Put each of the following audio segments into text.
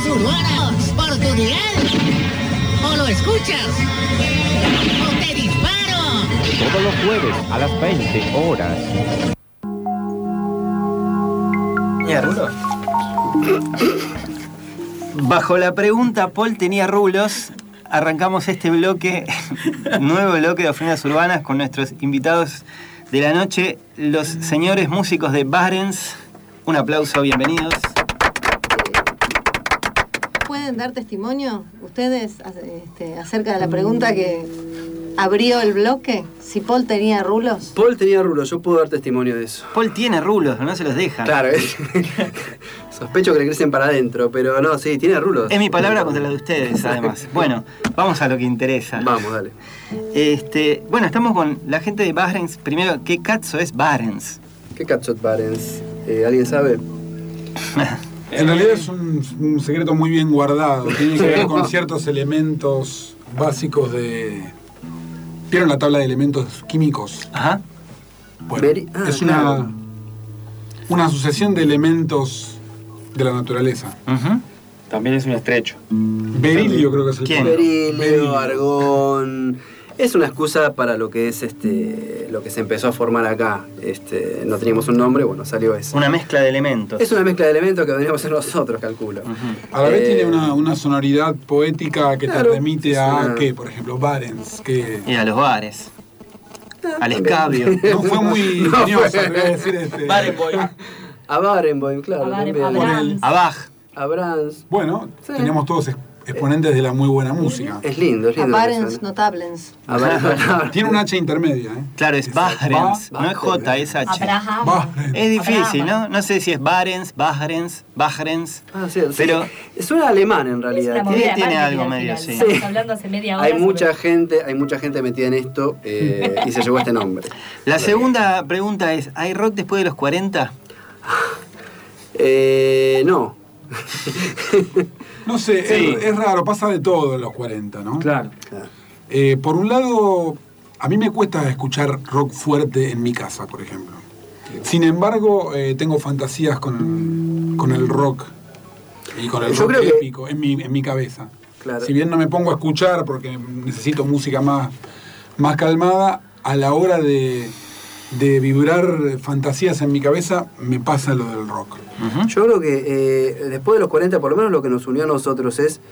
urbanas por tu dial. O lo escuchas o te disparo. Todos los jueves a las 20 horas. ¿Tenía rulos? Bajo la pregunta Paul tenía rulos, arrancamos este bloque, nuevo bloque de Ofrendas Urbanas con nuestros invitados de la noche, los señores músicos de Barents. Un aplauso, bienvenidos. ¿Pueden dar testimonio ustedes acerca de la pregunta que abrió el bloque? Si Paul tenía rulos. Paul tenía rulos, yo puedo dar testimonio de eso. Paul tiene rulos, no se los deja. Claro, sospecho que le crecen para adentro, pero no, sí, tiene rulos. Es mi palabra contra la de ustedes, además. Bueno, vamos a lo que interesa. Vamos, dale. Bueno, estamos con la gente de Barents. Primero, ¿qué cazzo es Barents? ¿Qué cazzo es Barents? ¿Alguien sabe? En realidad es un secreto muy bien guardado. Tiene que ver con ciertos elementos básicos de... ¿Vieron la tabla de elementos químicos? Ajá. Bueno, es una sucesión de elementos de la naturaleza. Uh-huh. También es un estrecho. Berilio creo que es el ¿Quién? Berilio, argón. Es una excusa para lo que es lo que se empezó a formar acá. No teníamos un nombre, bueno, salió eso. Una mezcla de elementos. Es una mezcla de elementos que vendríamos a ser nosotros, calculo. Uh-huh. A la vez tiene una sonoridad poética que claro, te remite a, ¿qué? Por ejemplo, Barents. Y a los bares. Al escabio. No fue muy ingenioso, te voy a decir Barenboim. A Barenboim, claro. A Bach. A Brahms. Bueno, tenemos todos exponentes de la muy buena música. Es lindo, es A lindo. Barents Notablens. Tiene un H intermedia, ¿eh? Claro, es Barents. No es J, es H. Barents. Es difícil, ¿no? No sé si es Barents, Barents. Ah, sí, pero sí. Suena alemán en realidad. Tiene algo medio, sí. Estamos hablando hace media hora. Hay mucha gente metida en esto y se llevó este nombre. La segunda pregunta es, ¿hay rock después de los 40? No. No sé, Sí. es raro, pasa de todo en los 40, ¿no? Claro. Por un lado, a mí me cuesta escuchar rock fuerte en mi casa, por ejemplo. Sin embargo, tengo fantasías con el rock y con el Yo rock creo que- épico en mi cabeza. Claro. Si bien no me pongo a escuchar porque necesito música más calmada, a la hora de vibrar fantasías en mi cabeza, me pasa lo del rock. Uh-huh. Yo creo que después de los 40, por lo menos lo que nos unió a nosotros es...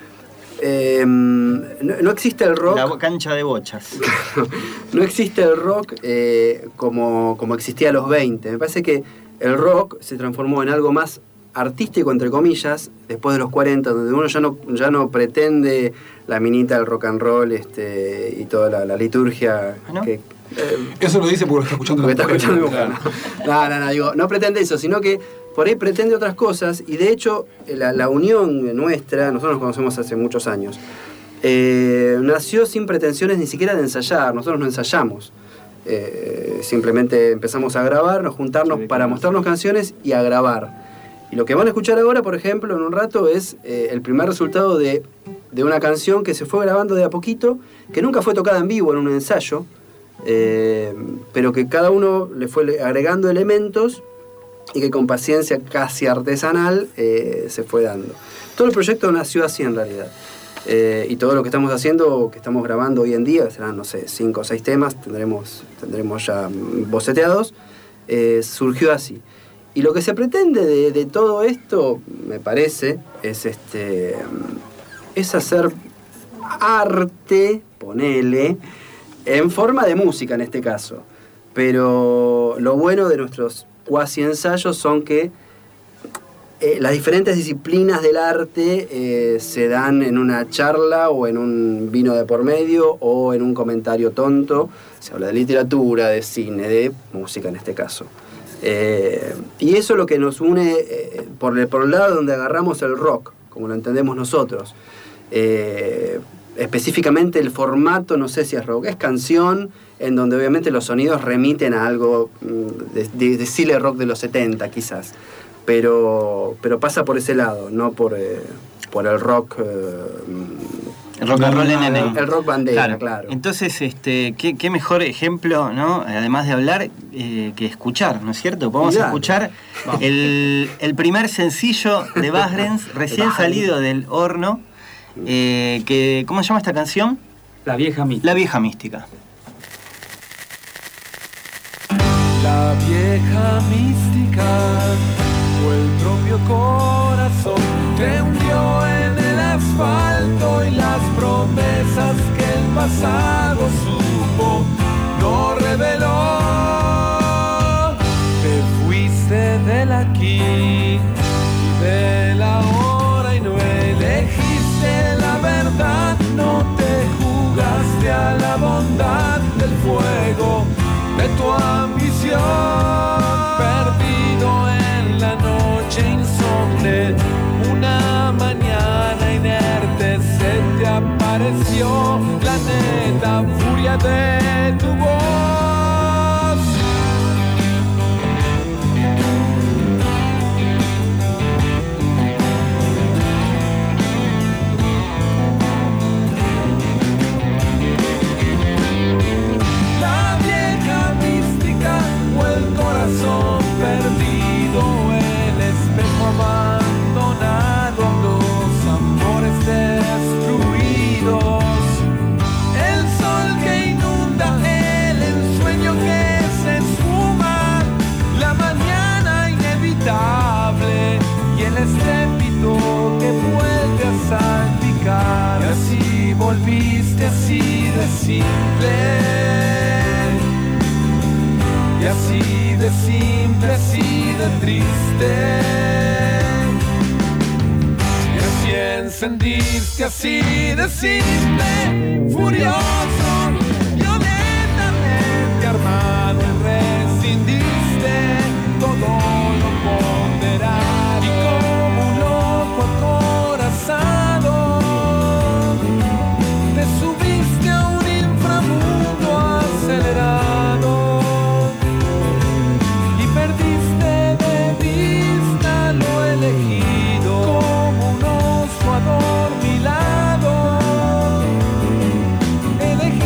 no existe el rock... La cancha de bochas. No existe el rock como existía a los 20. Me parece que el rock se transformó en algo más artístico, entre comillas, después de los 40, donde uno ya no pretende la minita del rock and roll y toda la liturgia ¿No? que... Eso lo dice porque lo está escuchando Porque está la mujer. escuchando No, digo, no pretende eso, sino que por ahí pretende otras cosas, y de hecho la unión nuestra, nosotros nos conocemos hace muchos años, nació sin pretensiones ni siquiera de ensayar. Nosotros no ensayamos, simplemente empezamos a grabar, juntarnos para mostrarnos canciones y a grabar. Y lo que van a escuchar ahora, por ejemplo, en un rato, es el primer resultado de una canción que se fue grabando de a poquito, que nunca fue tocada en vivo en un ensayo, pero que cada uno le fue agregando elementos y que con paciencia casi artesanal se fue dando. Todo el proyecto nació así en realidad. Y todo lo que estamos haciendo, que estamos grabando hoy en día, serán, no sé, 5 o 6 temas, tendremos ya boceteados, surgió así. Y lo que se pretende de todo esto, me parece, es hacer arte, ponele, en forma de música en este caso. Pero lo bueno de nuestros cuasi ensayos son que las diferentes disciplinas del arte se dan en una charla o en un vino de por medio o en un comentario tonto. Se habla de literatura, de cine, de música en este caso. Y eso es lo que nos une por el lado donde agarramos el rock, como lo entendemos nosotros. Específicamente el formato, no sé si es rock, es canción, en donde obviamente los sonidos remiten a algo de style rock de los 70 quizás, pero pasa por ese lado, no por el rock Rock and roll NN. El rock bandera, claro. Entonces, qué mejor ejemplo, ¿no? Además de hablar, que escuchar, ¿no es cierto? Podemos escuchar el primer sencillo de Vagrants, recién salido del horno, ¿cómo se llama esta canción? La vieja mística. La vieja mística. La vieja mística fue el propio corazón que hundió en el asfalto y las promesas que el pasado supo no reveló. Te fuiste del aquí y del ahora y no elegiste la verdad, no te jugaste a la bondad del fuego de tu ambición, perdido en la noche insomne, una mañana inerte se te apareció la neta furia de tu voz. El corazón perdido, el espejo abandonado, los amores destruidos, el sol que inunda, el ensueño que se esfuma, la mañana inevitable y el estrépito que vuelve a salpicar. Y así volviste así de simple. Y así de simple, así de triste. Y así encendiste, así de simple, furioso, violentamente armado, rescindiste todo lo ponderado. Y como un loco acorazado, te subiste a un inframundo acelerado. Perdiste de vista lo elegido, como un oso adormilado.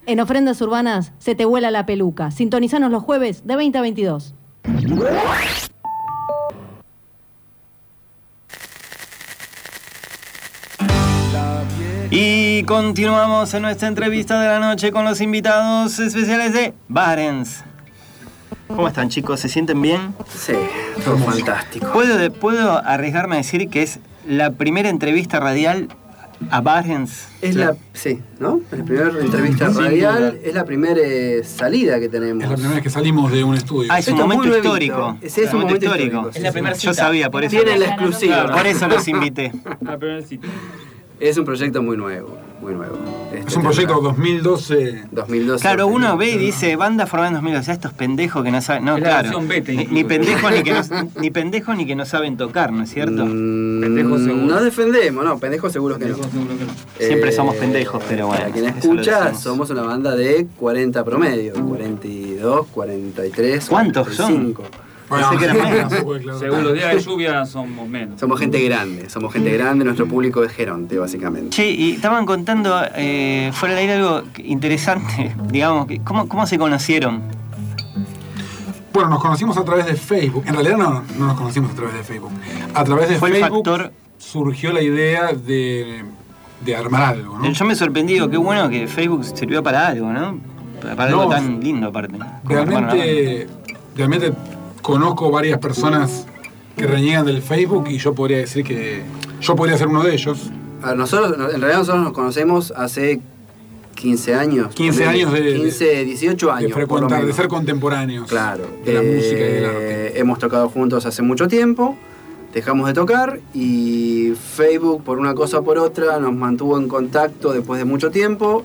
En Ofrendas Urbanas se te vuela la peluca. Sintonizanos los jueves de 20 a 22. Y continuamos en nuestra entrevista de la noche con los invitados especiales de Barents. ¿Cómo están, chicos? ¿Se sienten bien? Sí, todo fantástico. ¿Puedo arriesgarme a decir que es la primera entrevista radial a Barents? Sí, ¿no? Es la primera entrevista radial, es la primera salida que tenemos. Es la primera vez que salimos de un estudio. Es un momento histórico. Sí, es un momento histórico. Es la primera cita. Yo sabía, por eso. Tiene la exclusiva. Por eso los invité. La primera cita. Es un proyecto muy nuevo, muy nuevo. Es un proyecto 2012. 2012. Claro, uno ve y dice, banda formada en 2012, o sea, estos pendejos que no saben... No, Es la claro. versión beta, Ni pendejos ni pendejos ni que no saben tocar, ¿no es cierto? Pendejos seguro. No defendemos, no, pendejos seguros que no. Seguro que no. Siempre somos pendejos, pero bueno. Para quien eso lo escucha, decimos. somos una banda de 40 promedio. 42, 43, ¿Cuántos 45. Pensé que eran menos. Según los días de lluvia somos menos. Somos gente grande, nuestro público es Geronte, básicamente. Che, y estaban contando fuera del aire algo interesante, digamos, ¿cómo se conocieron? Bueno, nos conocimos a través de Facebook. En realidad no nos conocimos a través de Facebook. A través de Fue el Facebook factor... surgió la idea de armar algo, ¿no? Yo me sorprendí, digo, qué bueno que Facebook sirvió para algo, ¿no? Para algo No, tan lindo, aparte. Realmente conozco varias personas que reniegan del Facebook y yo podría decir que yo podría ser uno de ellos. A nosotros, en realidad nosotros nos conocemos hace 15 años. 15 años de 15, 18 años. De por lo frecuentar, de menos. ser contemporáneos. Claro. De la música y del arte. Hemos tocado juntos hace mucho tiempo, dejamos de tocar y Facebook, por una cosa o por otra, nos mantuvo en contacto después de mucho tiempo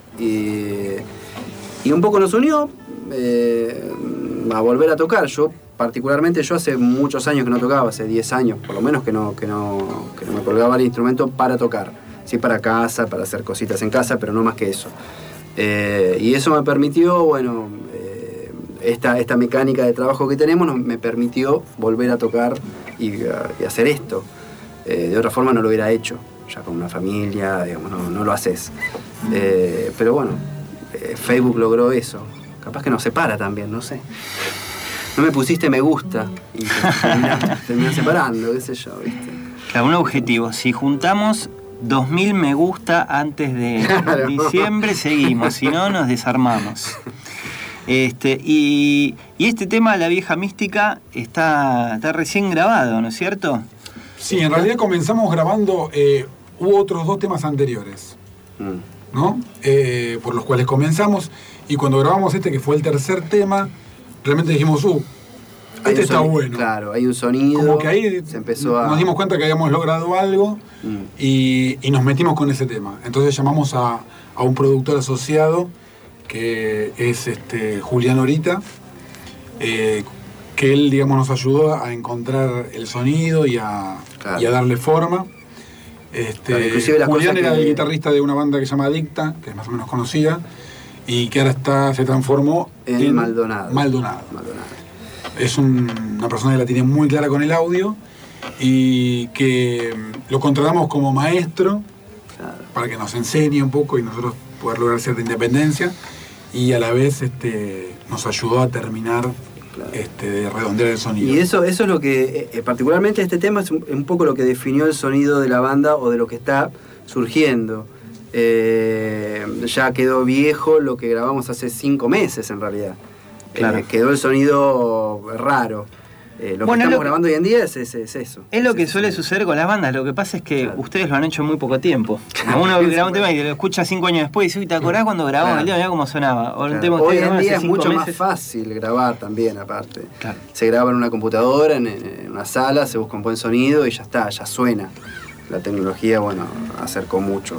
y un poco nos unió a volver a tocar. Particularmente yo hace muchos años que no tocaba, hace 10 años por lo menos que no me colgaba el instrumento para tocar. Sí, para casa, para hacer cositas en casa, pero no más que eso. Y eso me permitió, bueno, esta mecánica de trabajo que tenemos me permitió volver a tocar y hacer esto. De otra forma no lo hubiera hecho, ya con una familia, digamos, no lo haces. Pero bueno, Facebook logró eso. Capaz que nos separa también, no sé. No me pusiste me gusta y terminás separando, qué sé yo, ¿viste? Claro, un objetivo. Si juntamos 2000 me gusta antes de Claro. diciembre, seguimos. Si no, nos desarmamos. Y este tema, La Vieja Mística, está recién grabado, ¿no es cierto? Sí, en realidad comenzamos grabando, hubo otros 2 temas anteriores, ¿no? Por los cuales comenzamos, y cuando grabamos este, que fue el tercer tema, realmente dijimos, este está bueno. Claro, hay un sonido. Como que ahí se empezó nos dimos cuenta que habíamos logrado algo y nos metimos con ese tema. Entonces llamamos a un productor asociado, que es Julián Orita, que él, digamos, nos ayudó a encontrar el sonido y a darle forma. Claro, inclusive las Julián cosas era que- el guitarrista de una banda que se llama Dicta, que es más o menos conocida, y que ahora se transformó en Maldonado. Maldonado. Es una persona que la tiene muy clara con el audio y que lo contratamos como maestro para que nos enseñe un poco y nosotros poder lograr cierta independencia, y a la vez nos ayudó a terminar de redondear el sonido. Y eso es lo que, particularmente este tema, es un poco lo que definió el sonido de la banda o de lo que está surgiendo. Ya quedó viejo lo que grabamos hace 5 meses en realidad. Claro. Quedó el sonido raro. Lo que estamos grabando hoy en día es eso. Es lo que suele suceder con las bandas. Lo que pasa es que ustedes lo han hecho en muy poco tiempo. Uno graba un tema y lo escucha 5 años después y dice, uy, ¿te acordás cuando grabamos el tema? Mirá cómo sonaba. O un tema Hoy ustedes en grabaron día hace es 5 mucho más meses. fácil grabar también, aparte. Claro. Se graba en una computadora, en una sala, se busca un buen sonido y ya está, ya suena. La tecnología, bueno, acercó mucho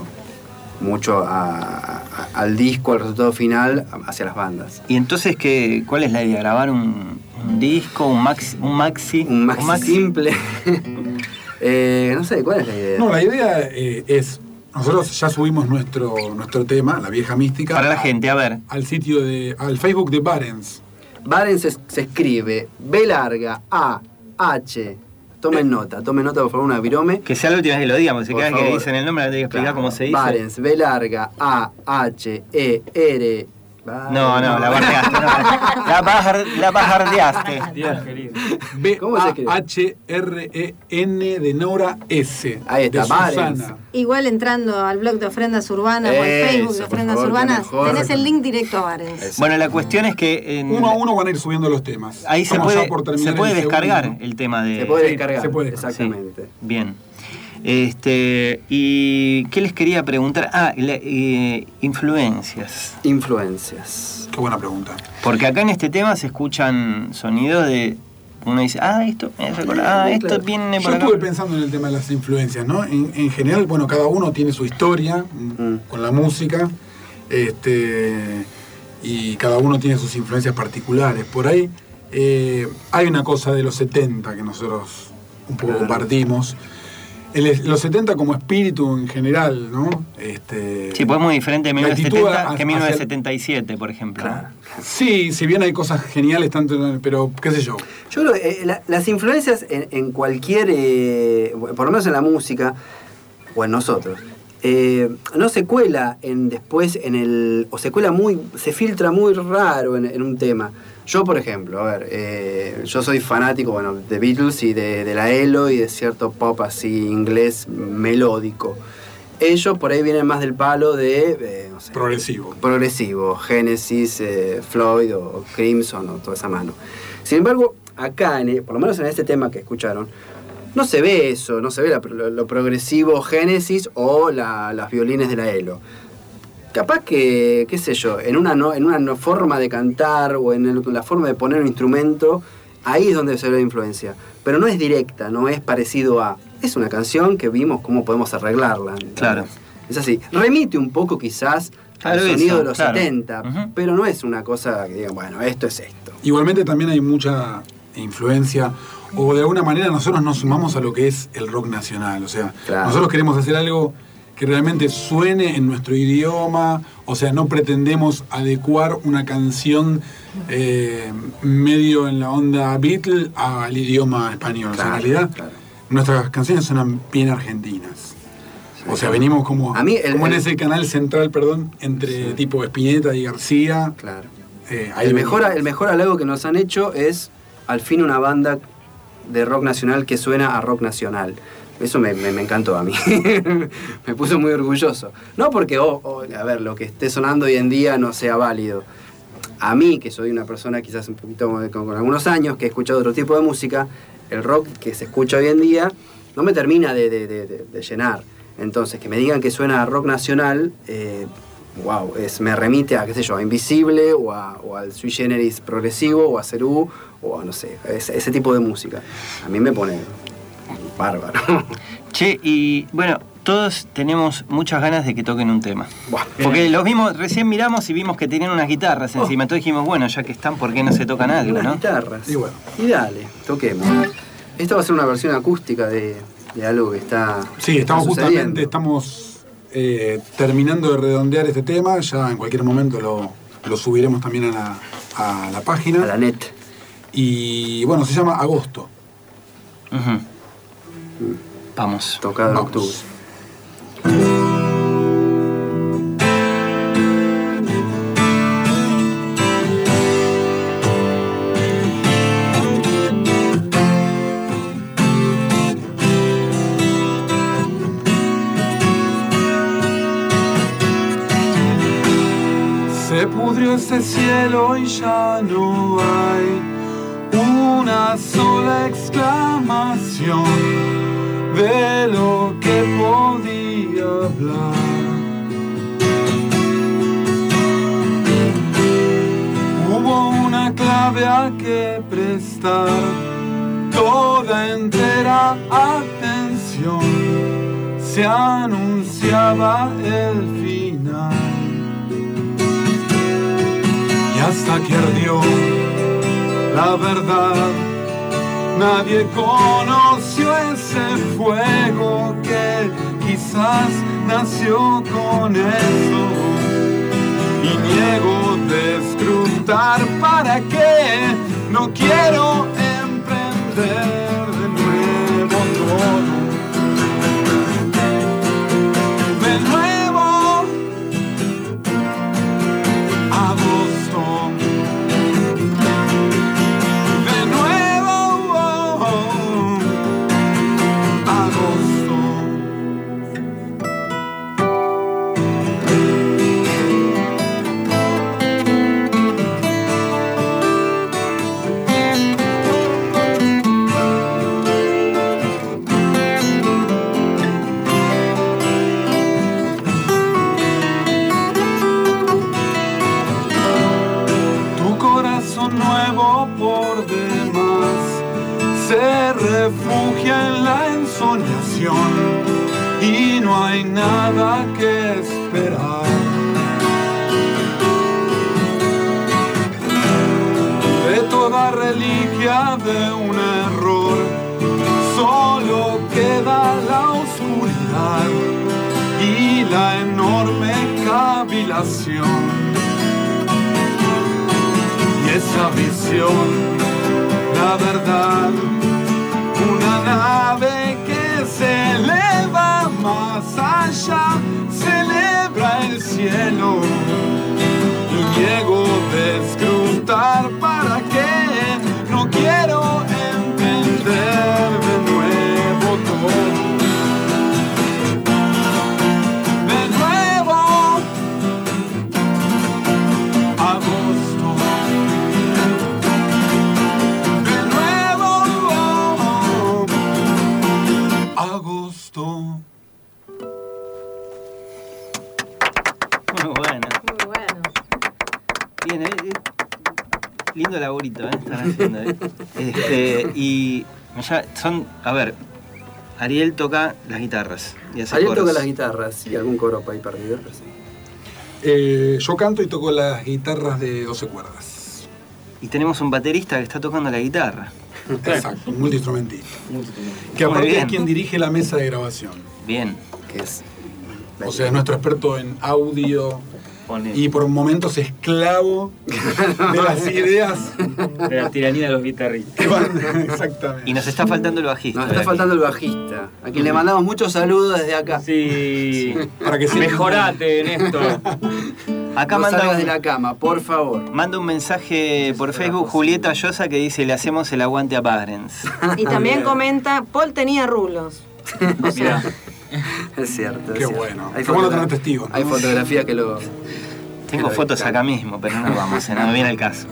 al disco, al resultado final, hacia las bandas. Y entonces, ¿cuál es la idea? ¿Grabar un disco, un maxi? Un maxi simple. No sé, ¿cuál es la idea? No, la idea es, nosotros ya subimos nuestro tema, La Vieja Mística. Para la gente, a ver. Al sitio al Facebook de Barents. Barents se escribe B larga A H. Tomen nota, por favor, una virome. Que sea la última vez que lo digamos, porque Por cada vez que favor. dicen el nombre, le tengo que explicar cómo se dice. Barents, B larga A H E R No, la bardeaste. No. La bajardeaste. Dios querido. ¿Cómo se escribe? B-A-H-R-E-N de Nora S. Ahí está, de Barents. Susana. Igual entrando al blog de Ofrendas Urbanas o al Facebook de Eso, por Ofrendas favor, Urbanas, que mejor. tenés el link directo a Barents. Eso. Bueno, la cuestión es que Uno a uno van a ir subiendo los temas. ahí se Estamos puede, ya por terminar se puede el descargar segundo. el tema de... Se puede Sí, descargar. se puede. Exactamente. Sí, bien. ¿Y qué les quería preguntar? Influencias. Influencias. Qué buena pregunta. Porque acá en este tema se escuchan sonidos de... Uno dice, esto me recuerda, esto claro. viene Yo por acá. estuve pensando en el tema de las influencias, ¿no? En general, bueno, cada uno tiene su historia con la música, y cada uno tiene sus influencias particulares. Por ahí hay una cosa de los 70 que nosotros un poco compartimos. Los 70 como espíritu en general, ¿no? Sí, pues es muy diferente de la actitud 1970 que hacia- 1977, por ejemplo. Claro. Sí, si bien hay cosas geniales, pero qué sé yo. Yo creo que las influencias en cualquier, por lo menos en la música, o en nosotros, no se cuela después o se filtra muy raro en un tema. Yo, por ejemplo, yo soy fanático, de Beatles y de la ELO y de cierto pop así inglés melódico. Ellos por ahí vienen más del palo de, no sé, progresivo, Genesis, Floyd o Crimson o toda esa mano. Sin embargo, acá, por lo menos en este tema que escucharon, no se ve eso, no se ve lo progresivo Genesis o las violines de la ELO. Capaz que, qué sé yo, en una forma de cantar o en la forma de poner un instrumento, ahí es donde se ve la influencia. Pero no es directa, no es parecido a... Es una canción que vimos cómo podemos arreglarla. ¿Entendés? Claro. Es así. Remite un poco quizás al Claro, sonido eso, de los claro. 70, pero no es una cosa que digan, bueno, esto es esto. Igualmente también hay mucha influencia, o de alguna manera nosotros nos sumamos a lo que es el rock nacional. O sea, Claro. nosotros queremos hacer algo que realmente suene en nuestro idioma, o sea, no pretendemos adecuar una canción medio en la onda Beatle al idioma español. O sea, en realidad, nuestras canciones suenan bien argentinas. O sea, venimos como en ese canal central, entre tipo Spinetta y García. Claro. Ahí El mejor halago que nos han hecho es, al fin, una banda de rock nacional que suena a rock nacional. Eso me encantó a mí. Me puso muy orgulloso. No porque, lo que esté sonando hoy en día no sea válido. A mí, que soy una persona quizás un poquito con algunos años, que he escuchado otro tipo de música, el rock que se escucha hoy en día no me termina de llenar. Entonces, que me digan que suena a rock nacional, me remite a, qué sé yo, a Invisible, o al Sui Generis progresivo, o a Cerú, o a, no sé, ese tipo de música. A mí me pone bárbaro. Che, y bueno, todos tenemos muchas ganas de que toquen un tema. Porque los vimos, recién miramos y vimos que tenían unas guitarras encima. Entonces dijimos, bueno, ya que están, ¿por qué no se tocan algo, Unas no? guitarras. Y bueno. Y dale, toquemos. Esta va a ser una versión acústica de algo que está. Sí, estamos está justamente, sucediendo. terminando de redondear este tema. Ya en cualquier momento lo subiremos también a la página. A la net. Y bueno, se llama Agosto. Ujú. Vamos. Tocado en Vamos. octubre. Se pudrió ese cielo y ya no hay una sola exclamación de lo que podía hablar. Hubo una clave a que prestar toda entera atención. Se anunciaba el final. Y hasta que ardió la verdad, nadie conoció ese fuego que quizás nació con eso. Y niego de escrutar para qué, no quiero emprender de nuevo todo. De nuevo, agosto. refugia en la ensoñación y no hay nada que esperar. De toda reliquia de un error solo queda la oscuridad y la enorme cavilación. Y esa visión, la verdad, una nave que se eleva más allá, celebra el cielo y llego de escrutar para qué, no quiero entender de nuevo todo. De nuevo, agosto. Agosto. Muy bueno. Muy bueno. Bien, lindo laburito, están haciendo. Y ya son, a ver, Ariel toca las guitarras. Y hace Ariel coros. toca las guitarras y algún coro para ahí perdido, pero sí. Yo canto y toco las guitarras de 12 cuerdas. Y tenemos un baterista que está tocando la guitarra. Exacto, un multiinstrumentista. Que Muy aparte bien. es quien dirige la mesa de grabación. Bien. Que es O sea, es nuestro experto en audio Pone y por momentos esclavo de las ideas de la tiranía de los guitarristas. que van. Exactamente. Y nos está faltando el bajista. Nos está faltando el bajista, a quien le mandamos muchos saludos desde acá. Sí. Para que se Mejorate en esto. Acá No salgas manda de un, la cama, por favor. manda un mensaje por Facebook Julieta Llosa que dice: le hacemos el aguante a Barents. Y también comenta, Paul tenía rulos. O sea, Mirá. Es cierto. Qué es cierto. bueno. Hay Qué bueno fotogra- tener testigos, ¿no? Hay fotografías que lo. Tengo Pero fotos claro. acá mismo, pero no vamos, no viene el caso.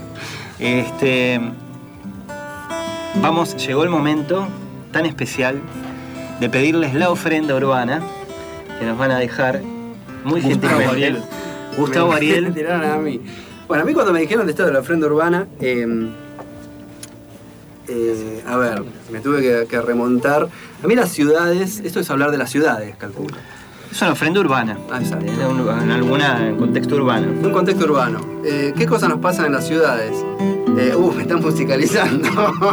Vamos, llegó el momento tan especial de pedirles la ofrenda urbana que nos van a dejar muy Gustavo gentilmente. Ariel. Gustavo Me Ariel. tiraron a mí. Bueno, a mí cuando me dijeron de esto de la ofrenda urbana, a ver, me tuve que remontar. A mí las ciudades, esto es hablar de las ciudades, calculo. Es una ofrenda urbana. Ah, exacto. En contexto urbano. Un contexto urbano. ¿Qué cosas nos pasan en las ciudades? Me están musicalizando.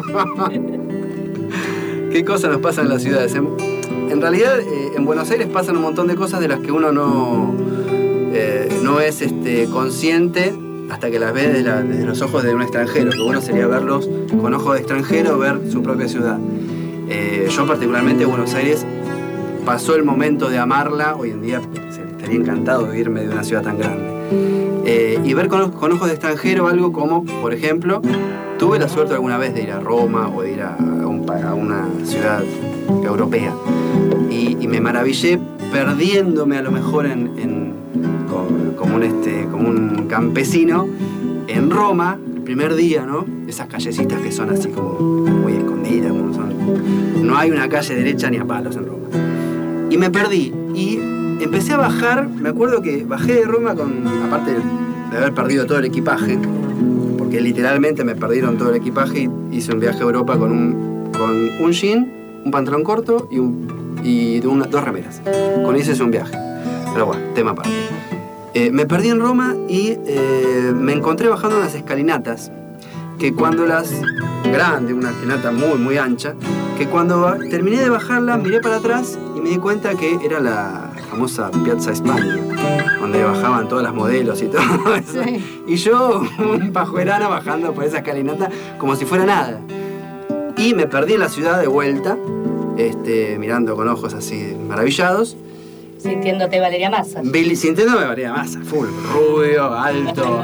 ¿Qué cosas nos pasan en las ciudades? En realidad, en Buenos Aires pasan un montón de cosas de las que uno no es consciente hasta que las ve desde los ojos de un extranjero. Que bueno sería verlos con ojos de extranjero, ver su propia ciudad. Yo particularmente Buenos Aires pasó el momento de amarla. Hoy en día estaría encantado de irme de una ciudad tan grande. Y ver con ojos de extranjero algo como, por ejemplo, tuve la suerte alguna vez de ir a Roma o de ir a una ciudad europea. Y me maravillé perdiéndome a lo mejor como un campesino en Roma, el primer día, ¿no? Esas callecitas que son así como muy escondidas, no hay una calle derecha ni a palos en Roma. Y me perdí. Y empecé a bajar, me acuerdo que bajé de Roma aparte de haber perdido todo el equipaje, porque literalmente me perdieron todo el equipaje y hice un viaje a Europa con un jean, un pantalón corto y dos remeras. Con eso hice un viaje. Pero bueno, tema aparte. Me perdí en Roma y me encontré bajando unas escalinatas que cuando una escalinata muy muy ancha, que cuando terminé de bajarla miré para atrás y me di cuenta que era la famosa Piazza España, donde bajaban todas las modelos y todo eso. Sí. Y yo, un pajuerano bajando por esa escalinata como si fuera nada. Y me perdí en la ciudad de vuelta, mirando con ojos así maravillados. Sintiéndote Valeria Massa. Sintiéndome Valeria Massa, full, rubio, alto.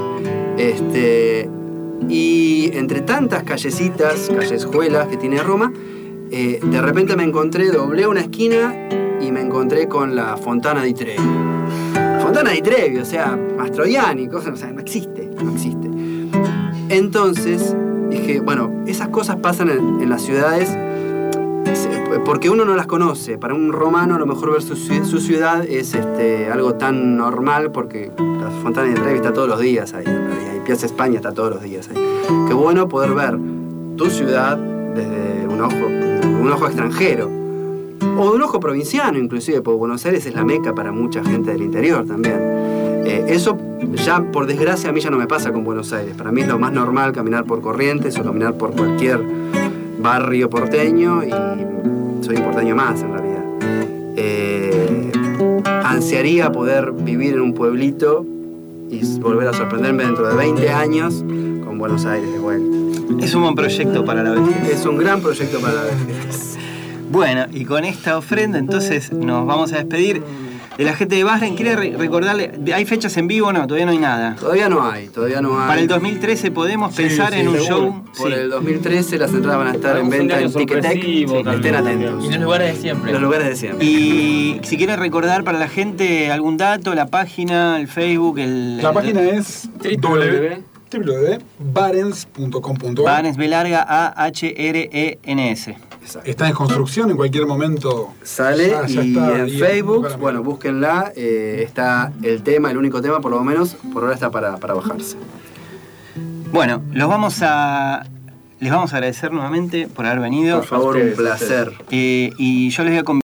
Y entre tantas callejuelas que tiene Roma, de repente doblé una esquina y me encontré con la Fontana di Trevi. Fontana di Trevi, o sea, Mastroianni, cosas, o sea, no existe. Entonces dije, bueno, esas cosas pasan en las ciudades porque uno no las conoce. Para un romano a lo mejor ver su ciudad es algo tan normal porque la Fontana di Trevi está todos los días ahí, y Piazza España está todos los días ahí. Qué bueno poder ver tu ciudad, desde un ojo extranjero, o de un ojo provinciano inclusive, porque Buenos Aires es la meca para mucha gente del interior también. Eso ya, por desgracia, a mí ya no me pasa con Buenos Aires. Para mí es lo más normal caminar por Corrientes o caminar por cualquier barrio porteño, y soy un porteño más en realidad. Ansiaría poder vivir en un pueblito y volver a sorprenderme dentro de 20 años con Buenos Aires de vuelta. Es un buen proyecto para la vejez. Es un gran proyecto para la vejez. Bueno, y con esta ofrenda entonces nos vamos a despedir de la gente de Bahrein. ¿Quiere recordarle? ¿Hay fechas en vivo o no? Todavía no hay nada. Todavía no hay. Para el 2013 podemos pensar en un show. Por el 2013 las entradas van a estar en venta en Ticketek. Estén atentos. Y en los lugares de siempre. Los lugares de siempre. Y si quieren recordar para la gente algún dato, la página, el Facebook, La página es www.barents.com.ar. Barents, B larga AHRENS. Está en construcción, en cualquier momento sale. ya y está, en Facebook, bueno, búsquenla, está el tema, el único tema, por lo menos, por ahora está para bajarse. Bueno, les vamos a agradecer nuevamente por haber venido. Por favor, un placer. Y yo les voy a